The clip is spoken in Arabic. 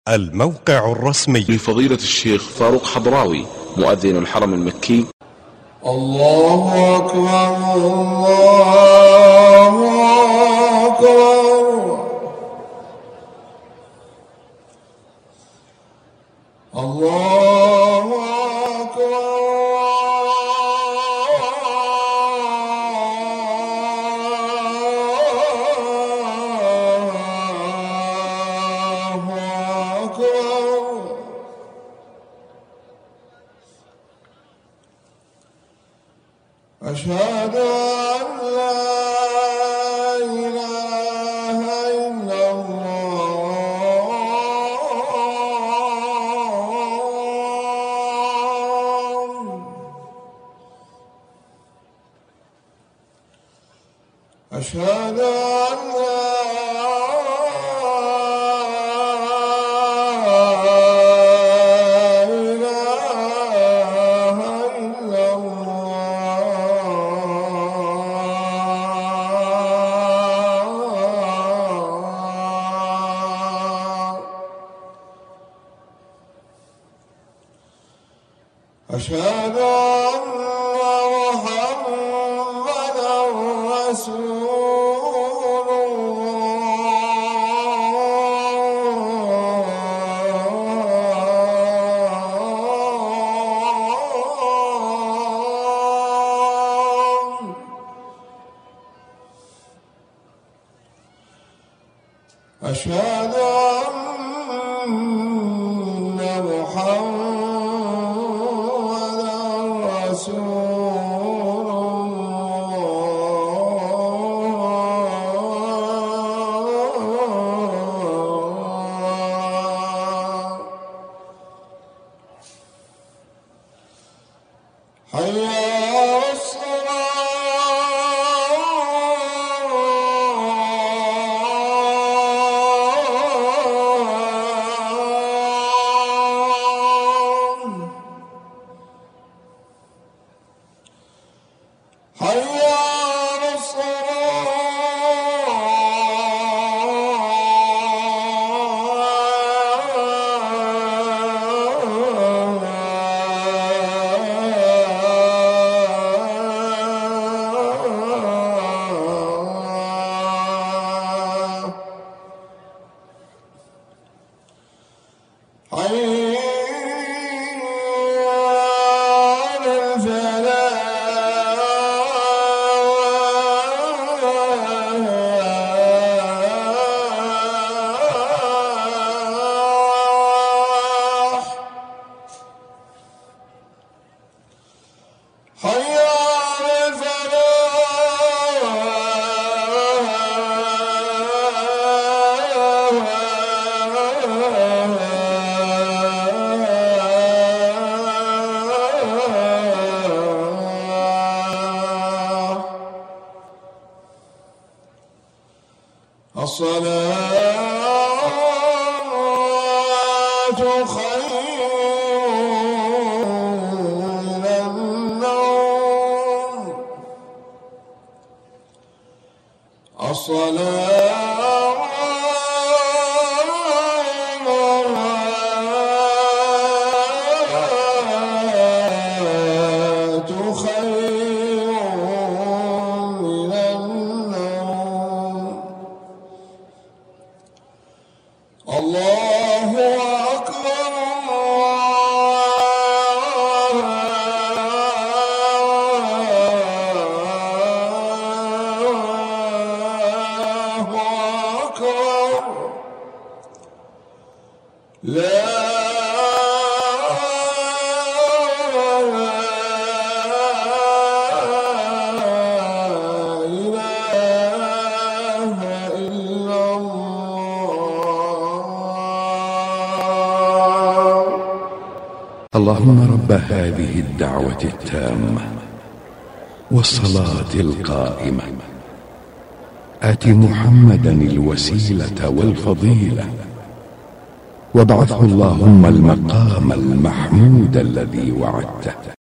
الموقع الرسمي لفضيلة الشيخ فاروق حضراوي مؤذن الحرم المكي. الله أكبر الله أكبر الله أكبر أشهد أن لا إله إلا الله أشهد أن لا أشهد أن محمدًا رسول الله أشهد أن محمدًا رسول الله حي على حي على حي على الفلاح حي على الفلاح الصلاة خير من النوم الصلاة خير من النوم الله أكبر الله أكبر لا إله إلا الله. اللهم رب هذه الدعوة التامة والصلاة القائمة آت محمدا الوسيلة والفضيلة وابعثه اللهم المقام المحمود الذي وعدته.